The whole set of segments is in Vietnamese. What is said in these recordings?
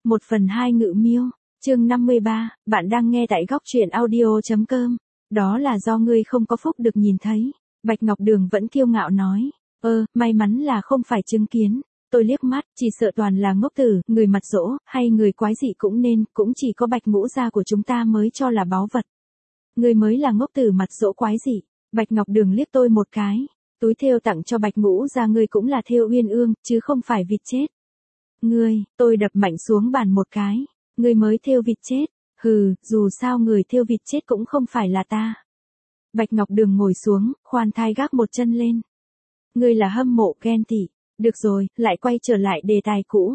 1/2 Ngự Miêu, chương 53, bạn đang nghe tại góc truyện audio.com. Đó là do ngươi không có phúc được nhìn thấy. Bạch Ngọc Đường vẫn kiêu ngạo nói. May mắn là không phải chứng kiến. Tôi liếc mắt, chỉ sợ toàn là ngốc tử, người mặt dỗ, hay người quái dị cũng nên, cũng chỉ có Bạch Ngũ gia của chúng ta mới cho là báu vật. Ngươi mới là ngốc tử mặt dỗ quái dị. Bạch Ngọc Đường liếc tôi một cái. Túi thêu tặng cho Bạch Ngũ gia ngươi cũng là thêu uyên ương, chứ không phải vịt chết. Ngươi, tôi đập mạnh xuống bàn một cái. Ngươi mới thêu vịt chết. Hừ, dù sao người thêu vịt chết cũng không phải là ta. Bạch Ngọc Đường ngồi xuống, khoan thai gác một chân lên. Ngươi là hâm mộ ghen tị. Được rồi, lại quay trở lại đề tài cũ.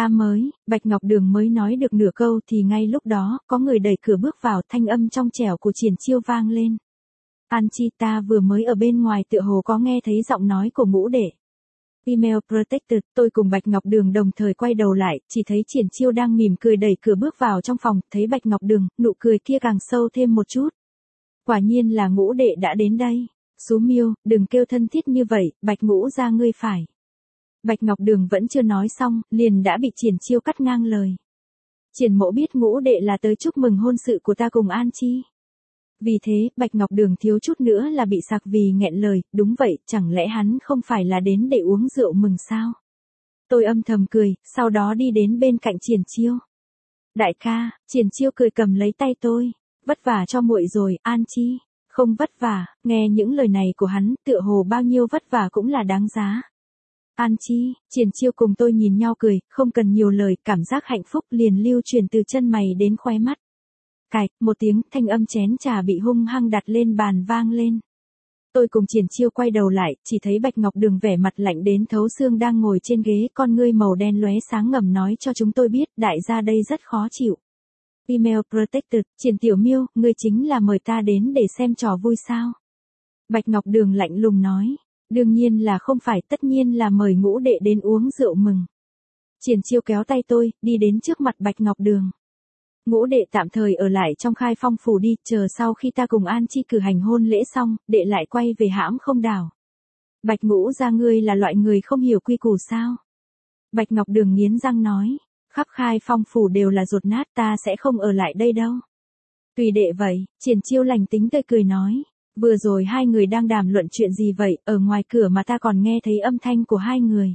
Bạch Ngọc Đường mới nói được nửa câu thì ngay lúc đó, có người đẩy cửa bước vào, thanh âm trong trẻo của Triển Chiêu vang lên. An Chi, ta vừa mới ở bên ngoài tựa hồ có nghe thấy giọng nói của Ngũ đệ. Email Protected, tôi cùng Bạch Ngọc Đường đồng thời quay đầu lại, chỉ thấy Triển Chiêu đang mỉm cười đẩy cửa bước vào trong phòng, thấy Bạch Ngọc Đường, nụ cười kia càng sâu thêm một chút. Quả nhiên là Ngũ đệ đã đến đây. Sú Miêu, đừng kêu thân thiết như vậy, Bạch Ngũ gia ngươi phải. Bạch Ngọc Đường vẫn chưa nói xong, liền đã bị Triển Chiêu cắt ngang lời. Triển mỗ biết Ngũ đệ là tới chúc mừng hôn sự của ta cùng An Chi. Vì thế, Bạch Ngọc Đường thiếu chút nữa là bị sặc vì nghẹn lời, đúng vậy, chẳng lẽ hắn không phải là đến để uống rượu mừng sao? Tôi âm thầm cười, sau đó đi đến bên cạnh Triển Chiêu. Đại ca, Triển Chiêu cười cầm lấy tay tôi. Vất vả cho muội rồi, An Chi. Không vất vả, nghe những lời này của hắn, tựa hồ bao nhiêu vất vả cũng là đáng giá. An Chi, Triển Chiêu cùng tôi nhìn nhau cười, không cần nhiều lời, cảm giác hạnh phúc liền lưu truyền từ chân mày đến khóe mắt. Cạch, một tiếng, thanh âm chén trà bị hung hăng đặt lên bàn vang lên. Tôi cùng Triển Chiêu quay đầu lại, chỉ thấy Bạch Ngọc Đường vẻ mặt lạnh đến thấu xương đang ngồi trên ghế, con ngươi màu đen lóe sáng ngầm nói cho chúng tôi biết, đại gia đây rất khó chịu. Email Protected, Triển Tiểu Miêu, ngươi chính là mời ta đến để xem trò vui sao? Bạch Ngọc Đường lạnh lùng nói. Đương nhiên là không phải, tất nhiên là mời Ngũ đệ đến uống rượu mừng. Triển Chiêu kéo tay tôi, đi đến trước mặt Bạch Ngọc Đường. Ngũ đệ tạm thời ở lại trong Khai Phong phủ đi, chờ sau khi ta cùng An Chi cử hành hôn lễ xong, đệ lại quay về hãm không đảo. Bạch Ngũ gia ngươi là loại người không hiểu quy củ sao? Bạch Ngọc Đường nghiến răng nói, khắp Khai Phong phủ đều là ruột nát, ta sẽ không ở lại đây đâu. Tùy đệ vậy, Triển Chiêu lành tính tươi cười nói. Vừa rồi hai người đang đàm luận chuyện gì vậy, ở ngoài cửa mà ta còn nghe thấy âm thanh của hai người.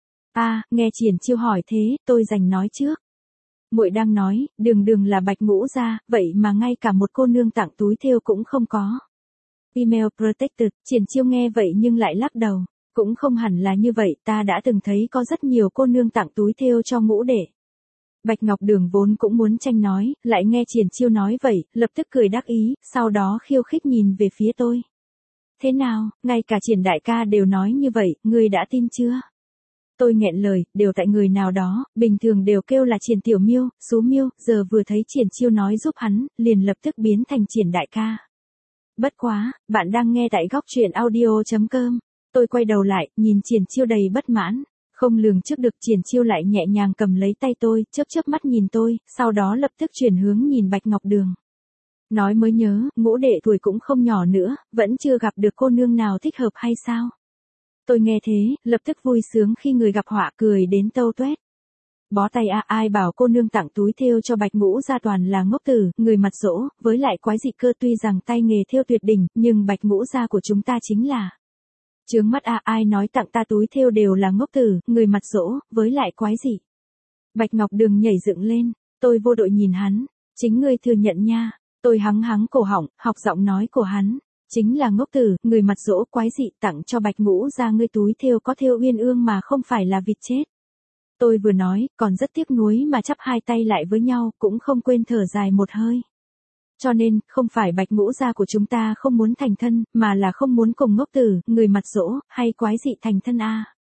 Nghe Triển Chiêu hỏi thế, tôi giành nói trước. Muội đang nói, đường là Bạch Ngũ gia, vậy mà ngay cả một cô nương tặng túi thêu cũng không có. Email Protected, Triển Chiêu nghe vậy nhưng lại lắc đầu. Cũng không hẳn là như vậy, ta đã từng thấy có rất nhiều cô nương tặng túi thêu cho Ngũ đệ. Bạch Ngọc Đường vốn cũng muốn tranh nói, lại nghe Triển Chiêu nói vậy, lập tức cười đắc ý, sau đó khiêu khích nhìn về phía tôi. Thế nào, ngay cả Triển đại ca đều nói như vậy, ngươi đã tin chưa? Tôi nghẹn lời, đều tại người nào đó, bình thường đều kêu là Triển Tiểu Miêu, Sú Miêu, giờ vừa thấy Triển Chiêu nói giúp hắn, liền lập tức biến thành Triển đại ca. Bất quá, bạn đang nghe tại góc truyện audio.com. Tôi quay đầu lại, nhìn Triển Chiêu đầy bất mãn. Không lường trước được Triển Chiêu lại nhẹ nhàng cầm lấy tay tôi, chớp mắt nhìn tôi, sau đó lập tức chuyển hướng nhìn Bạch Ngọc Đường. Nói mới nhớ, Ngũ đệ tuổi cũng không nhỏ nữa, vẫn chưa gặp được cô nương nào thích hợp hay sao? Tôi nghe thế, lập tức vui sướng khi người gặp họa cười đến tâu tuét. Bó tay ai bảo cô nương tặng túi thêu cho Bạch Ngũ gia toàn là ngốc tử, người mặt dỗ, với lại quái dị cơ tuy rằng tay nghề thêu tuyệt đỉnh, nhưng Bạch Ngũ gia của chúng ta chính là... Chướng mắt ai nói tặng ta túi thêu đều là ngốc tử, người mặt dỗ, với lại quái dị. Bạch Ngọc Đường nhảy dựng lên, tôi vô đội nhìn hắn, chính ngươi thừa nhận nha, tôi hắng cổ họng, học giọng nói của hắn, chính là ngốc tử, người mặt dỗ quái dị tặng cho Bạch Ngũ gia ngươi túi thêu có thêu uyên ương mà không phải là vịt chết. Tôi vừa nói, còn rất tiếc nuối mà chắp hai tay lại với nhau, cũng không quên thở dài một hơi. Cho nên, không phải Bạch Ngũ gia của chúng ta không muốn thành thân, mà là không muốn cùng ngốc tử, người mặt dỗ, hay quái dị thành thân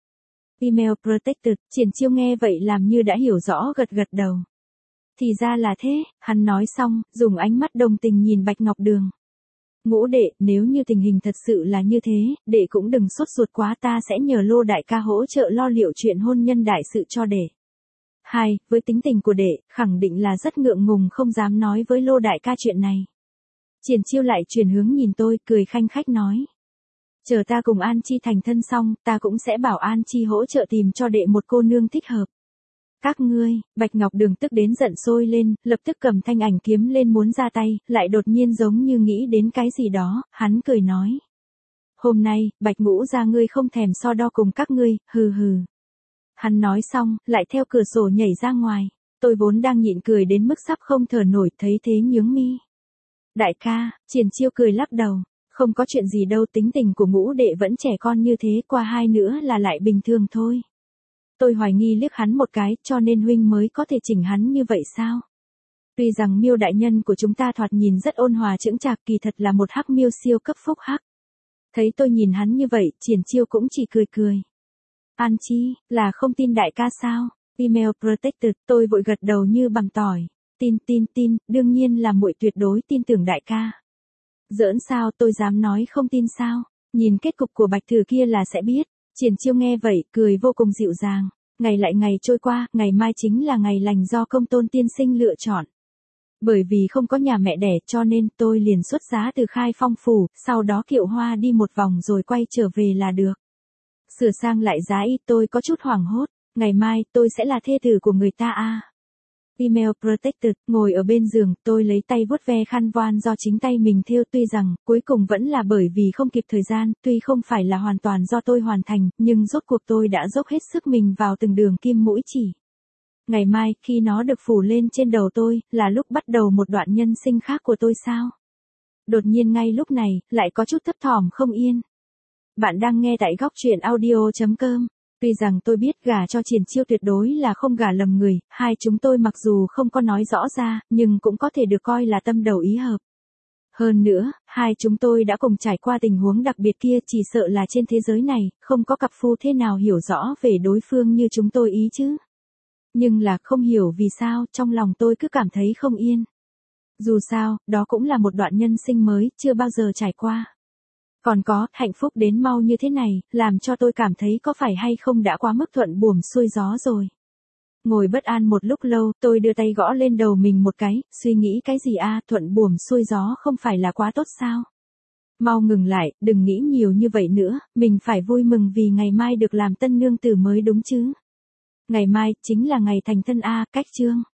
Email Protected, Triển Chiêu nghe vậy làm như đã hiểu rõ gật đầu. Thì ra là thế, hắn nói xong, dùng ánh mắt đồng tình nhìn Bạch Ngọc Đường. Ngũ đệ, nếu như tình hình thật sự là như thế, đệ cũng đừng sốt ruột quá, ta sẽ nhờ Lô đại ca hỗ trợ lo liệu chuyện hôn nhân đại sự cho đệ. Với tính tình của đệ, khẳng định là rất ngượng ngùng không dám nói với Lô đại ca chuyện này. Triển Chiêu lại chuyển hướng nhìn tôi, cười khanh khách nói. Chờ ta cùng An Chi thành thân xong, ta cũng sẽ bảo An Chi hỗ trợ tìm cho đệ một cô nương thích hợp. Các ngươi, Bạch Ngọc Đường tức đến giận sôi lên, lập tức cầm thanh ảnh kiếm lên muốn ra tay, lại đột nhiên giống như nghĩ đến cái gì đó, hắn cười nói. Hôm nay, Bạch Ngũ gia ngươi không thèm so đo cùng các ngươi, hừ hừ. Hắn nói xong, lại theo cửa sổ nhảy ra ngoài. Tôi vốn đang nhịn cười đến mức sắp không thở nổi, thấy thế nhướng mi. Đại ca, Triển Chiêu cười lắc đầu. Không có chuyện gì đâu, tính tình của Ngũ đệ vẫn trẻ con như thế, qua hai nữa là lại bình thường thôi. Tôi hoài nghi liếc hắn một cái, cho nên huynh mới có thể chỉnh hắn như vậy sao? Tuy rằng Miêu đại nhân của chúng ta thoạt nhìn rất ôn hòa chững chạc, kỳ thật là một hắc miêu siêu cấp phúc hắc. Thấy tôi nhìn hắn như vậy, Triển Chiêu cũng chỉ cười cười. An Chi, là không tin đại ca sao? Email protected, tôi vội gật đầu như bằng tỏi. Tin, đương nhiên là muội tuyệt đối tin tưởng đại ca. Giỡn sao, tôi dám nói không tin sao? Nhìn kết cục của Bạch Thừa kia là sẽ biết. Triển Chiêu nghe vậy, cười vô cùng dịu dàng. Ngày lại ngày trôi qua, ngày mai chính là ngày lành do Công Tôn tiên sinh lựa chọn. Bởi vì không có nhà mẹ đẻ cho nên tôi liền xuất giá từ Khai Phong phủ, sau đó kiệu hoa đi một vòng rồi quay trở về là được. Sửa sang lại giá y, tôi có chút hoảng hốt. Ngày mai, tôi sẽ là thê tử của người ta à. Email protected, ngồi ở bên giường, tôi lấy tay vuốt ve khăn voan do chính tay mình thêu, tuy rằng, cuối cùng vẫn là bởi vì không kịp thời gian, tuy không phải là hoàn toàn do tôi hoàn thành, nhưng rốt cuộc tôi đã dốc hết sức mình vào từng đường kim mũi chỉ. Ngày mai, khi nó được phủ lên trên đầu tôi, là lúc bắt đầu một đoạn nhân sinh khác của tôi sao? Đột nhiên ngay lúc này, lại có chút thấp thỏm không yên. Bạn đang nghe tại góc truyện audio.com. Tuy rằng tôi biết gả cho Triển Chiêu tuyệt đối là không gả lầm người, hai chúng tôi mặc dù không có nói rõ ra, nhưng cũng có thể được coi là tâm đầu ý hợp. Hơn nữa, hai chúng tôi đã cùng trải qua tình huống đặc biệt kia, chỉ sợ là trên thế giới này, không có cặp phu thế nào hiểu rõ về đối phương như chúng tôi ý chứ. Nhưng là không hiểu vì sao, trong lòng tôi cứ cảm thấy không yên. Dù sao, đó cũng là một đoạn nhân sinh mới, chưa bao giờ trải qua. Còn có, hạnh phúc đến mau như thế này, làm cho tôi cảm thấy có phải hay không đã quá mức thuận buồm xuôi gió rồi. Ngồi bất an một lúc lâu, tôi đưa tay gõ lên đầu mình một cái, suy nghĩ cái gì a, thuận buồm xuôi gió không phải là quá tốt sao? Mau ngừng lại, đừng nghĩ nhiều như vậy nữa, mình phải vui mừng vì ngày mai được làm tân nương tử mới đúng chứ. Ngày mai, chính là ngày thành thân a, cách chương.